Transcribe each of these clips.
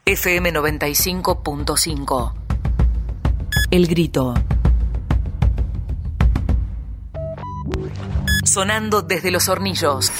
FM 95.5. El Grito. Sonando desde Los Hornillos.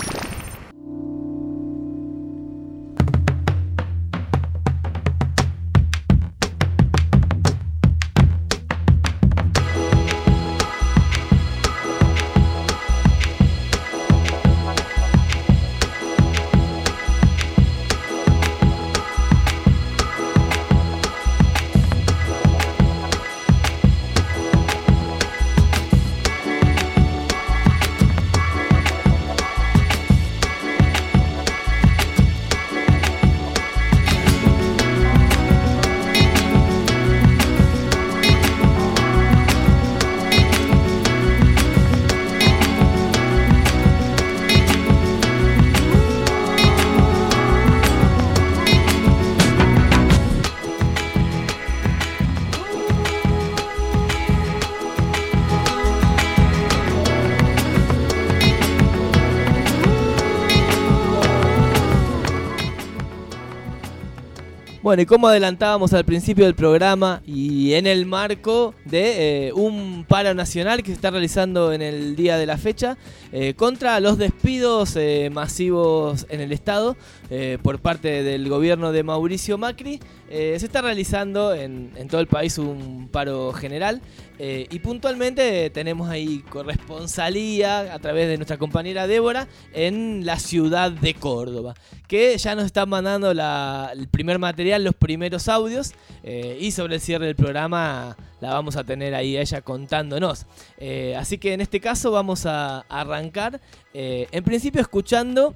Bueno, y como adelantábamos al principio del programa y en el marco de un paro nacional que se está realizando en el día de la fecha contra los despidos masivos en el Estado por parte del gobierno de Mauricio Macri, se está realizando en todo el país un paro general y puntualmente tenemos ahí corresponsalía a través de nuestra compañera Débora en la ciudad de Córdoba, que ya nos están mandando el primer material, los primeros audios, y sobre el cierre del programa la vamos a tener ahí a ella contándonos. Así que en este caso vamos a arrancar, en principio escuchando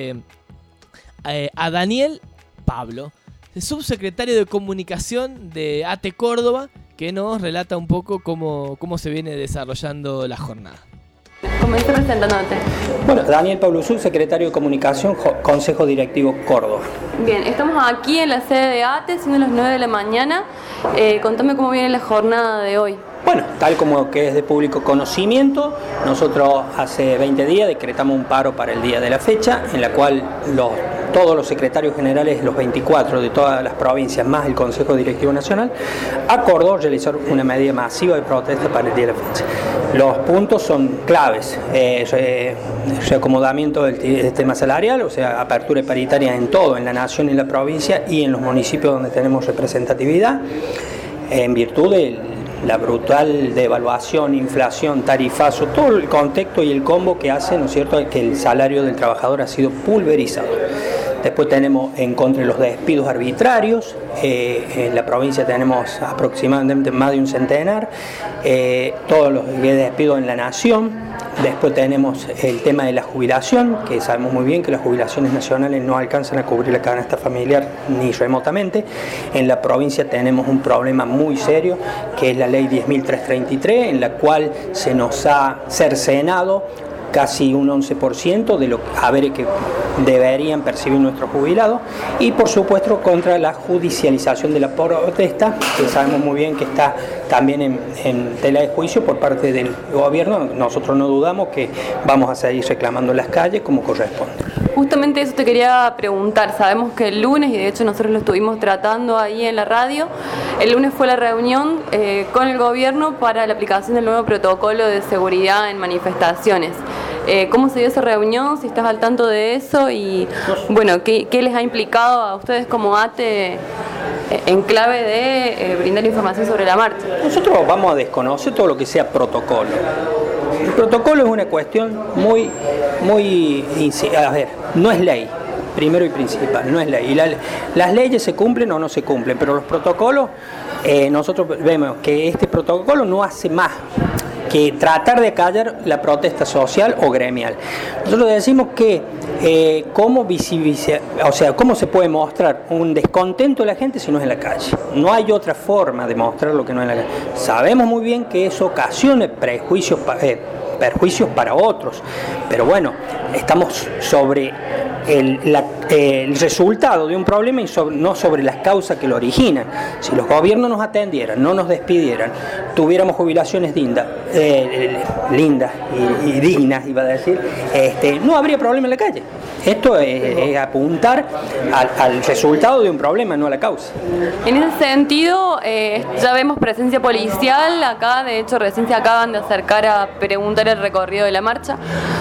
a Daniel Pablo, el subsecretario de Comunicación de ATE Córdoba, que nos relata un poco cómo se viene desarrollando la jornada. Comencé presentándote. Bueno, Daniel Pablo, subsecretario de Comunicación, Consejo Directivo Córdoba. Bien, estamos aquí en la sede de ATE, siendo las 9 de la mañana. Contame cómo viene la jornada de hoy. Bueno, tal como que es de público conocimiento, nosotros hace 20 días decretamos un paro para el día de la fecha, en la cual todos los secretarios generales, los 24 de todas las provincias, más el Consejo Directivo Nacional, acordó realizar una medida masiva de protesta para el día de la fecha. Los puntos son claves: reacomodamiento del tema salarial, o sea, apertura paritaria en todo, en la nación y en la provincia y en los municipios donde tenemos representatividad, en virtud de la brutal devaluación, inflación, tarifazo, todo el contexto y el combo que hace, ¿no es cierto?, que el salario del trabajador ha sido pulverizado. Después tenemos en contra de los despidos arbitrarios. En la provincia tenemos aproximadamente más de un centenar, todos los despidos en la nación. Después tenemos el tema de la jubilación, que sabemos muy bien que las jubilaciones nacionales no alcanzan a cubrir la canasta familiar ni remotamente. En la provincia tenemos un problema muy serio, que es la ley 10.333, en la cual se nos ha cercenado casi un 11% de los haberes que deberían percibir nuestros jubilados, y por supuesto contra la judicialización de la protesta, que sabemos muy bien que está también en tela de juicio por parte del gobierno. Nosotros no dudamos que vamos a seguir reclamando en las calles como corresponde. Justamente eso te quería preguntar. Sabemos que el lunes, y de hecho nosotros lo estuvimos tratando ahí en la radio, el lunes fue la reunión con el gobierno para la aplicación del nuevo protocolo de seguridad en manifestaciones. ¿Cómo se dio esa reunión? Si estás al tanto de eso y, bueno, ¿qué les ha implicado a ustedes como ATE en clave de brindar información sobre la marcha? Nosotros vamos a desconocer todo lo que sea protocolo. El protocolo es una cuestión muy, a ver, no es ley, primero y principal, no es ley. Y las leyes se cumplen o no se cumplen, pero los protocolos, nosotros vemos que este protocolo no hace más que tratar de callar la protesta social o gremial. Nosotros decimos que cómo se puede mostrar un descontento de la gente si no es en la calle. No hay otra forma de mostrar lo que no es en la calle. Sabemos muy bien que eso ocasiona perjuicios para otros, pero bueno, estamos sobre el resultado de un problema y no sobre las causas que lo originan. Si los gobiernos nos atendieran, no nos despidieran, tuviéramos jubilaciones lindas y dignas, iba a decir, no habría problema en la calle. Esto es apuntar al resultado de un problema, no a la causa. En ese sentido, ya vemos presencia policial acá, de hecho recién se acaban de acercar a preguntar el recorrido de la marcha.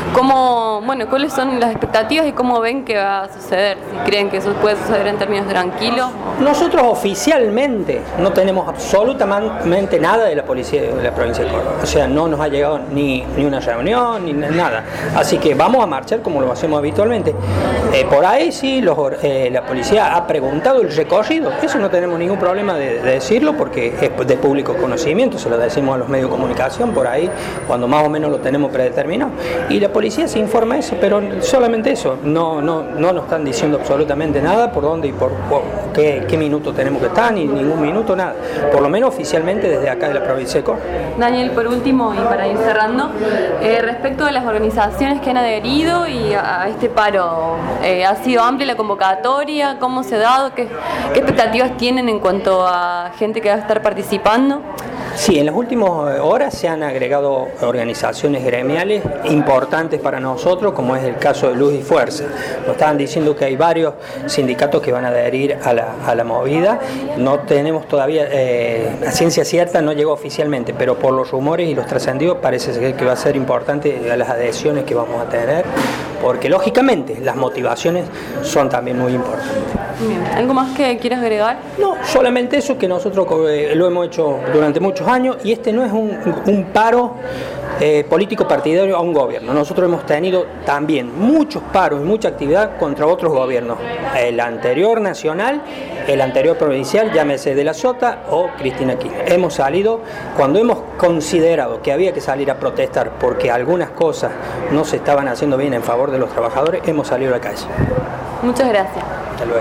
¿Cuáles son las expectativas y cómo ven que va a suceder? Si creen que eso puede suceder en términos tranquilos. Nosotros oficialmente no tenemos absolutamente nada de la policía de la provincia de Córdoba. O sea, no nos ha llegado ni una reunión, ni nada. Así que vamos a marchar como lo hacemos habitualmente. Por ahí sí, la policía ha preguntado el recorrido. Eso no tenemos ningún problema de decirlo porque es de público conocimiento, se lo decimos a los medios de comunicación por ahí, cuando más o menos lo tenemos predeterminado. Y la policía se informa eso, pero solamente eso. No nos están diciendo absolutamente nada por dónde y por qué minuto tenemos que estar, ni ningún minuto, nada. Por lo menos oficialmente desde acá de la provincia de Córdoba. Daniel, por último, y para ir cerrando, respecto de las organizaciones que han adherido y a este paro, ¿ha sido amplia la convocatoria? ¿Cómo se ha dado? ¿Qué expectativas tienen en cuanto a gente que va a estar participando? Sí, en las últimas horas se han agregado organizaciones gremiales importantes para nosotros, como es el caso de Luz y Fuerza. Nos estaban diciendo que hay varios sindicatos que van a adherir a la movida. No tenemos todavía, la ciencia cierta no llegó oficialmente, pero por los rumores y los trascendidos parece ser que va a ser importante las adhesiones que vamos a tener, porque lógicamente las motivaciones son también muy importantes. Bien. ¿Algo más que quieras agregar? No, solamente eso, que nosotros lo hemos hecho durante muchos años y este no es un paro político partidario a un gobierno. Nosotros hemos tenido también muchos paros y mucha actividad contra otros gobiernos. El anterior nacional, el anterior provincial, llámese de la Sota o Cristina Kirchner. Hemos salido cuando hemos considerado que había que salir a protestar porque algunas cosas no se estaban haciendo bien en favor de los trabajadores, hemos salido a la calle. Muchas gracias. Hasta luego.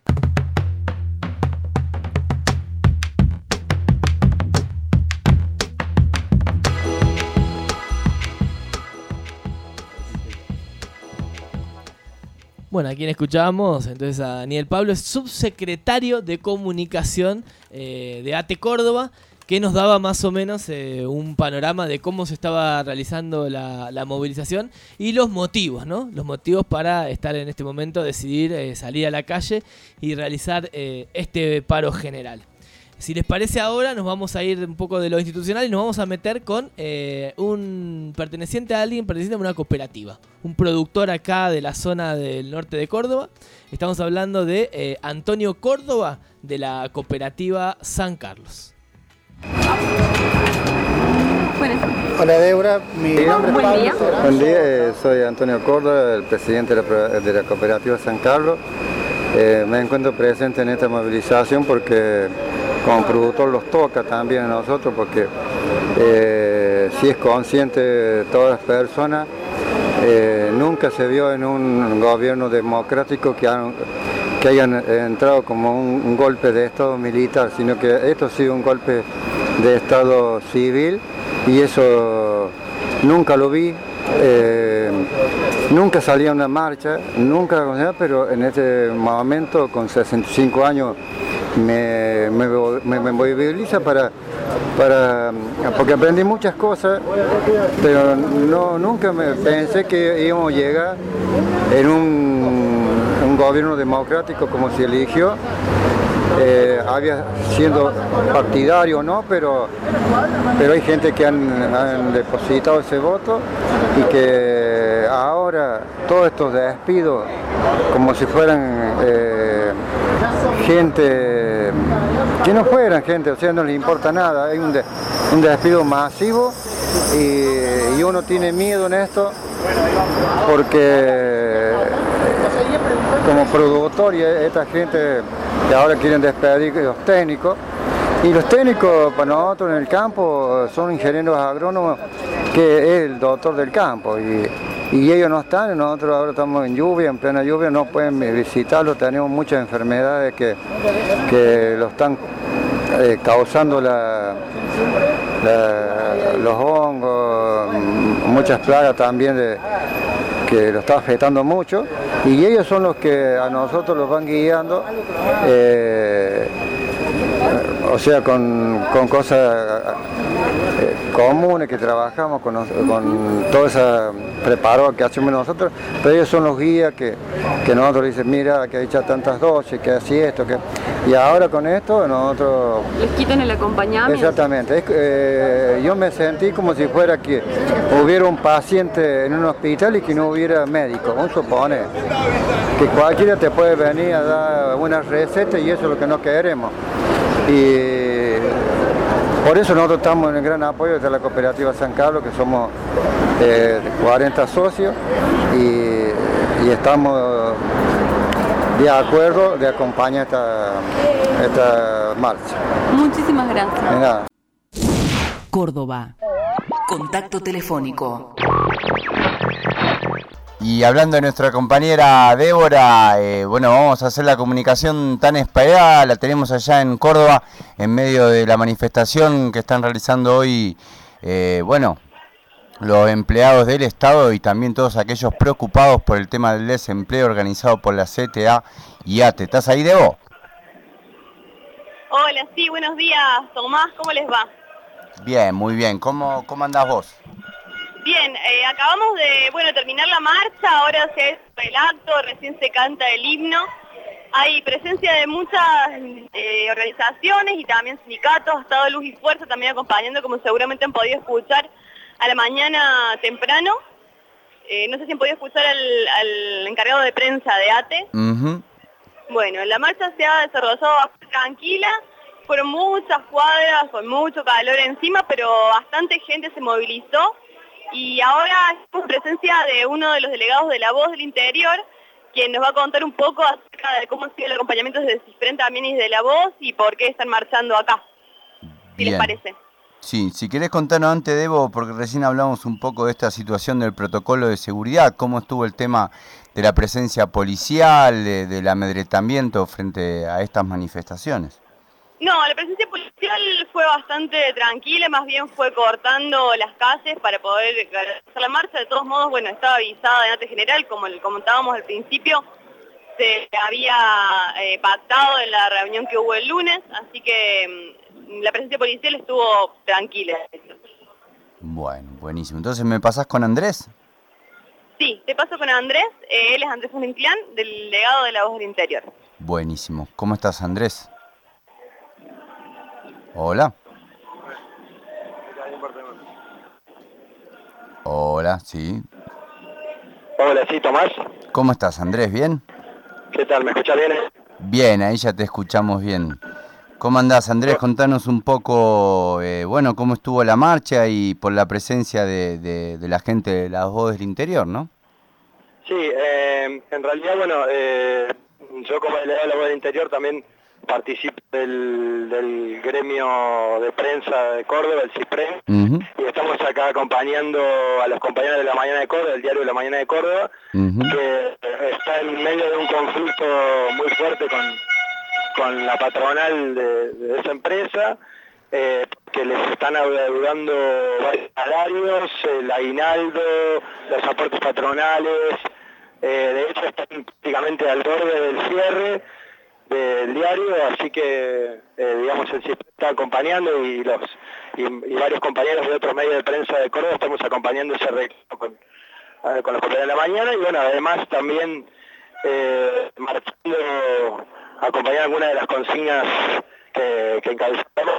Bueno, a quien escuchábamos entonces a Daniel Pablo, es subsecretario de Comunicación de ATE Córdoba, que nos daba más o menos un panorama de cómo se estaba realizando la movilización y los motivos, ¿no? Los motivos para estar en este momento, decidir salir a la calle y realizar este paro general. Si les parece ahora, nos vamos a ir un poco de lo institucional y nos vamos a meter con un perteneciente a una cooperativa. Un productor acá de la zona del norte de Córdoba. Estamos hablando de Antonio Córdoba, de la cooperativa San Carlos. Hola Débora, mi nombre es Pablo. Buen día, soy Antonio Córdoba, el presidente de la cooperativa San Carlos. Me encuentro presente en esta movilización porque como productor los toca también a nosotros, porque si es consciente de todas las personas, nunca se vio en un gobierno democrático que hayan entrado como un golpe de Estado militar, sino que esto ha sido un golpe de Estado civil y eso nunca lo vi. Nunca salía a una marcha, pero en este momento con 65 años me moviliza porque aprendí muchas cosas, pero nunca pensé que íbamos a llegar en un gobierno democrático como se eligió. Había siendo partidario o no, pero hay gente que han depositado ese voto y que ahora todos estos despidos como si fueran gente que no fueran gente, o sea, no les importa nada, hay un despido masivo y uno tiene miedo en esto porque como productor y esta gente que ahora quieren despedir los técnicos, y los técnicos para nosotros en el campo son ingenieros agrónomos, que es el doctor del campo, y ellos no están, nosotros ahora estamos en lluvia, en plena lluvia, no pueden visitarlo, tenemos muchas enfermedades que lo están causando los hongos, muchas plagas también que lo está afectando mucho, y ellos son los que a nosotros los van guiando, o sea, con cosas comunes que trabajamos con todo ese preparo que hacemos nosotros, pero ellos son los guías que nosotros dicen, mira, que ha hecho tantas dosis, que así esto, que... Y ahora con esto nosotros... Les quitan el acompañamiento. Exactamente. Yo me sentí como si fuera que hubiera un paciente en un hospital y que no hubiera médico. Vamos a suponer que cualquiera te puede venir a dar una receta y eso es lo que no queremos. Y por eso nosotros estamos en el gran apoyo de la cooperativa San Carlos, que somos 40 socios y estamos de acuerdo de acompañar esta marcha. Muchísimas gracias. De nada. Córdoba. Contacto telefónico. Y hablando de nuestra compañera Débora, bueno, vamos a hacer la comunicación tan esperada, la tenemos allá en Córdoba, en medio de la manifestación que están realizando hoy, bueno, los empleados del Estado y también todos aquellos preocupados por el tema del desempleo organizado por la CTA y ATE. ¿Estás ahí, Debo? Hola, sí, buenos días, Tomás, ¿cómo les va? Bien, muy bien. ¿Cómo andás vos? Bien, acabamos de terminar la marcha, ahora se hace el acto, recién se canta el himno. Hay presencia de muchas organizaciones y también sindicatos, Estado Luz y Fuerza también acompañando, como seguramente han podido escuchar a la mañana temprano. No sé si han podido escuchar al encargado de prensa de ATE. Bueno, la marcha se ha desarrollado bastante tranquila, fueron muchas cuadras con mucho calor encima, pero bastante gente se movilizó. Y ahora estamos en presencia de uno de los delegados de La Voz del Interior, quien nos va a contar un poco acerca de cómo ha sido el acompañamiento desde Cifrén también y de La Voz y por qué están marchando acá, si les parece. Sí, si querés contarnos antes, Debo, porque recién hablamos un poco de esta situación del protocolo de seguridad, cómo estuvo el tema de la presencia policial, del amedrentamiento frente a estas manifestaciones. No, la presencia policial fue bastante tranquila, más bien fue cortando las calles para poder realizar la marcha. De todos modos, bueno, estaba avisada en ATE General, como le comentábamos al principio, se había pactado en la reunión que hubo el lunes, así que la presencia policial estuvo tranquila. Bueno, buenísimo. Entonces, ¿me pasás con Andrés? Sí, te paso con Andrés, él es Andrés Uninclán, del delegado de La Voz del Interior. Buenísimo. ¿Cómo estás, Andrés? Hola. Hola, sí. Hola, sí, Tomás. ¿Cómo estás, Andrés? ¿Bien? ¿Qué tal? ¿Me escuchas bien? Bien, ahí ya te escuchamos bien. ¿Cómo andás, Andrés? Contanos un poco, bueno, cómo estuvo la marcha y por la presencia de la gente de La Voz del Interior, ¿no? Sí, en realidad, bueno, yo como delegado de La Voz del Interior también participo del gremio de prensa de Córdoba, el CIPREN, y estamos acá acompañando a los compañeros de La Mañana de Córdoba, el diario de La Mañana de Córdoba, que está en medio de un conflicto muy fuerte con la patronal de esa empresa, que les están adeudando varios salarios, el aguinaldo, los aportes patronales, de hecho están prácticamente al borde del cierre del diario, así que digamos el CIPREN está acompañando y varios compañeros de otros medios de prensa de Córdoba estamos acompañando ese reclamo con los compañeros de La Mañana y bueno, además también marchando a acompañar algunas de las consignas que encabezamos.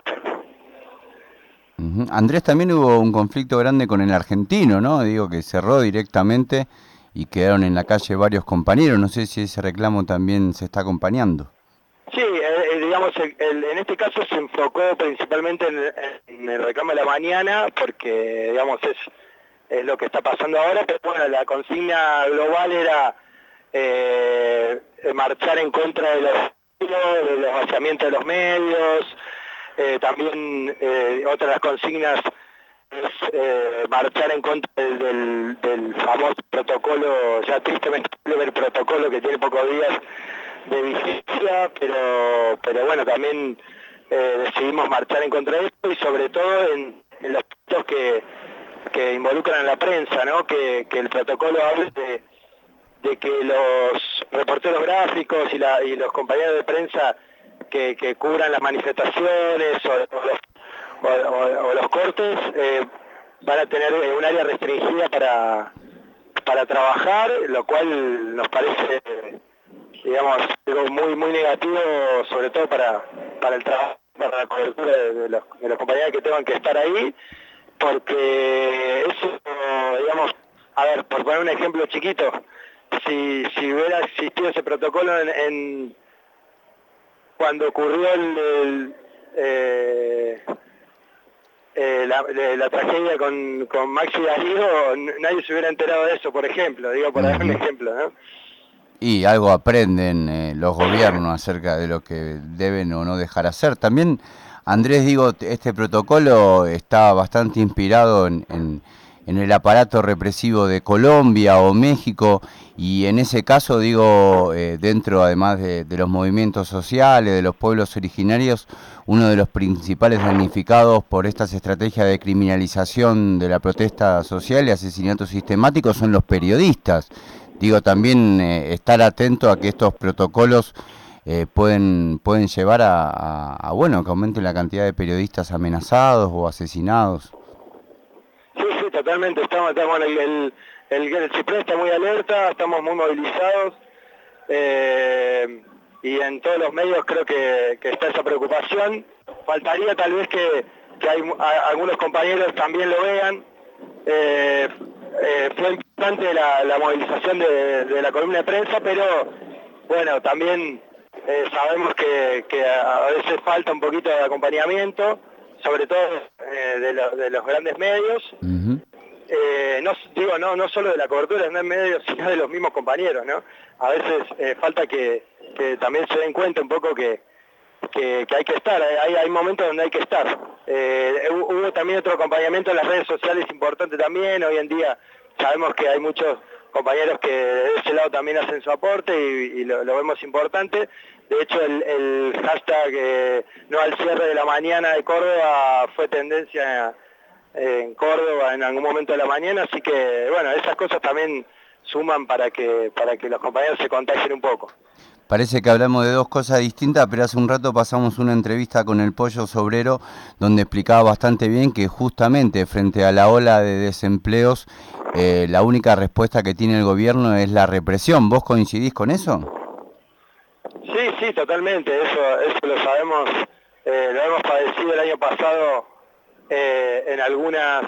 Andrés, también hubo un conflicto grande con el argentino, ¿no? Digo que cerró directamente y quedaron en la calle varios compañeros. No sé si ese reclamo también se está acompañando. Sí, digamos, en este caso se enfocó principalmente en el reclamo de La Mañana, porque, digamos, es lo que está pasando ahora, pero bueno, la consigna global era marchar en contra de los vaciamientos de los medios, también otra de las consignas es marchar en contra del famoso protocolo, ya tristemente el protocolo que tiene pocos días de vigencia, pero bueno, también decidimos marchar en contra de esto y sobre todo en los puntos que involucran a la prensa, ¿no? Que el protocolo hable de que los reporteros gráficos y los compañeros de prensa que cubran las manifestaciones o los cortes van a tener un área restringida para trabajar, lo cual nos parece, digamos, algo muy negativo, sobre todo para el trabajo, para la cobertura de los compañeros que tengan que estar ahí, porque eso, digamos, a ver, por poner un ejemplo chiquito, si hubiera existido ese protocolo cuando ocurrió la tragedia con Maxi Darío, nadie se hubiera enterado de eso, por ejemplo, digo, por dar un ejemplo, ¿no? Y algo aprenden los gobiernos acerca de lo que deben o no dejar hacer. También, Andrés, digo, este protocolo está bastante inspirado en el aparato represivo de Colombia o México, y en ese caso, digo, dentro además de los movimientos sociales, de los pueblos originarios, uno de los principales damnificados por estas estrategias de criminalización de la protesta social y asesinatos sistemáticos son los periodistas. Digo, también estar atento a que estos protocolos pueden llevar a bueno, que aumente la cantidad de periodistas amenazados o asesinados. Sí, totalmente. Estamos el CIPREN está muy alerta, estamos muy movilizados y en todos los medios creo que está esa preocupación. Faltaría tal vez que algunos compañeros también lo vean. Fue importante la movilización de la columna de prensa, pero bueno, también sabemos que a veces falta un poquito de acompañamiento, sobre todo de los grandes medios. No solo de la cobertura de los medios, sino de los mismos compañeros, ¿no? A veces falta que también se den cuenta un poco que hay que estar, hay momentos donde hay que estar. Hubo también otro acompañamiento en las redes sociales importante también. Hoy en día sabemos que hay muchos compañeros que de ese lado también hacen su aporte y lo vemos importante. De hecho, el hashtag no al cierre de la mañana de Córdoba fue tendencia en Córdoba en algún momento de la mañana, así que bueno, esas cosas también suman para que los compañeros se contagien un poco. Parece que hablamos de dos cosas distintas, pero hace un rato pasamos una entrevista con el Pollo Sobrero donde explicaba bastante bien que justamente frente a la ola de desempleos la única respuesta que tiene el gobierno es la represión. ¿Vos coincidís con eso? Sí, totalmente. Eso lo sabemos, lo hemos padecido el año pasado en algunas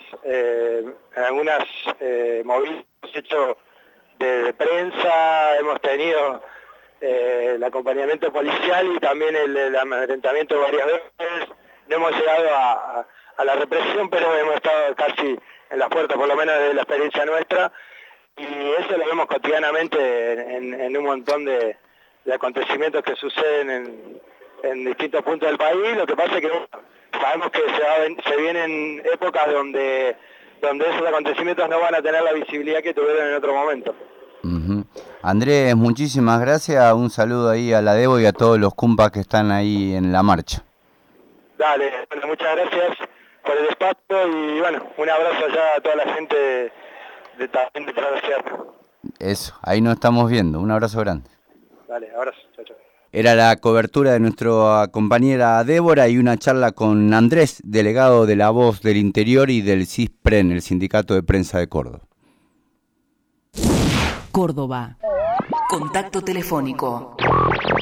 movidas hechos de prensa. Hemos tenido el acompañamiento policial y también el amedrentamiento varias veces. No hemos llegado a la represión, pero hemos estado casi en las puertas, por lo menos de la experiencia nuestra, y eso lo vemos cotidianamente en un montón de acontecimientos que suceden en distintos puntos del país. Lo que pasa es que sabemos que se vienen épocas donde esos acontecimientos no van a tener la visibilidad que tuvieron en otro momento. Andrés, muchísimas gracias, un saludo ahí a la Debo y a todos los compas que están ahí en la marcha. Dale, bueno, muchas gracias por el espacio y bueno, un abrazo allá a toda la gente de Sierra. Eso, ahí nos estamos viendo, un abrazo grande. Dale, abrazo, chao. Era la cobertura de nuestra compañera Débora y una charla con Andrés, delegado de La Voz del Interior y del CISPREN, el Sindicato de Prensa de Córdoba. Córdoba. Contacto telefónico.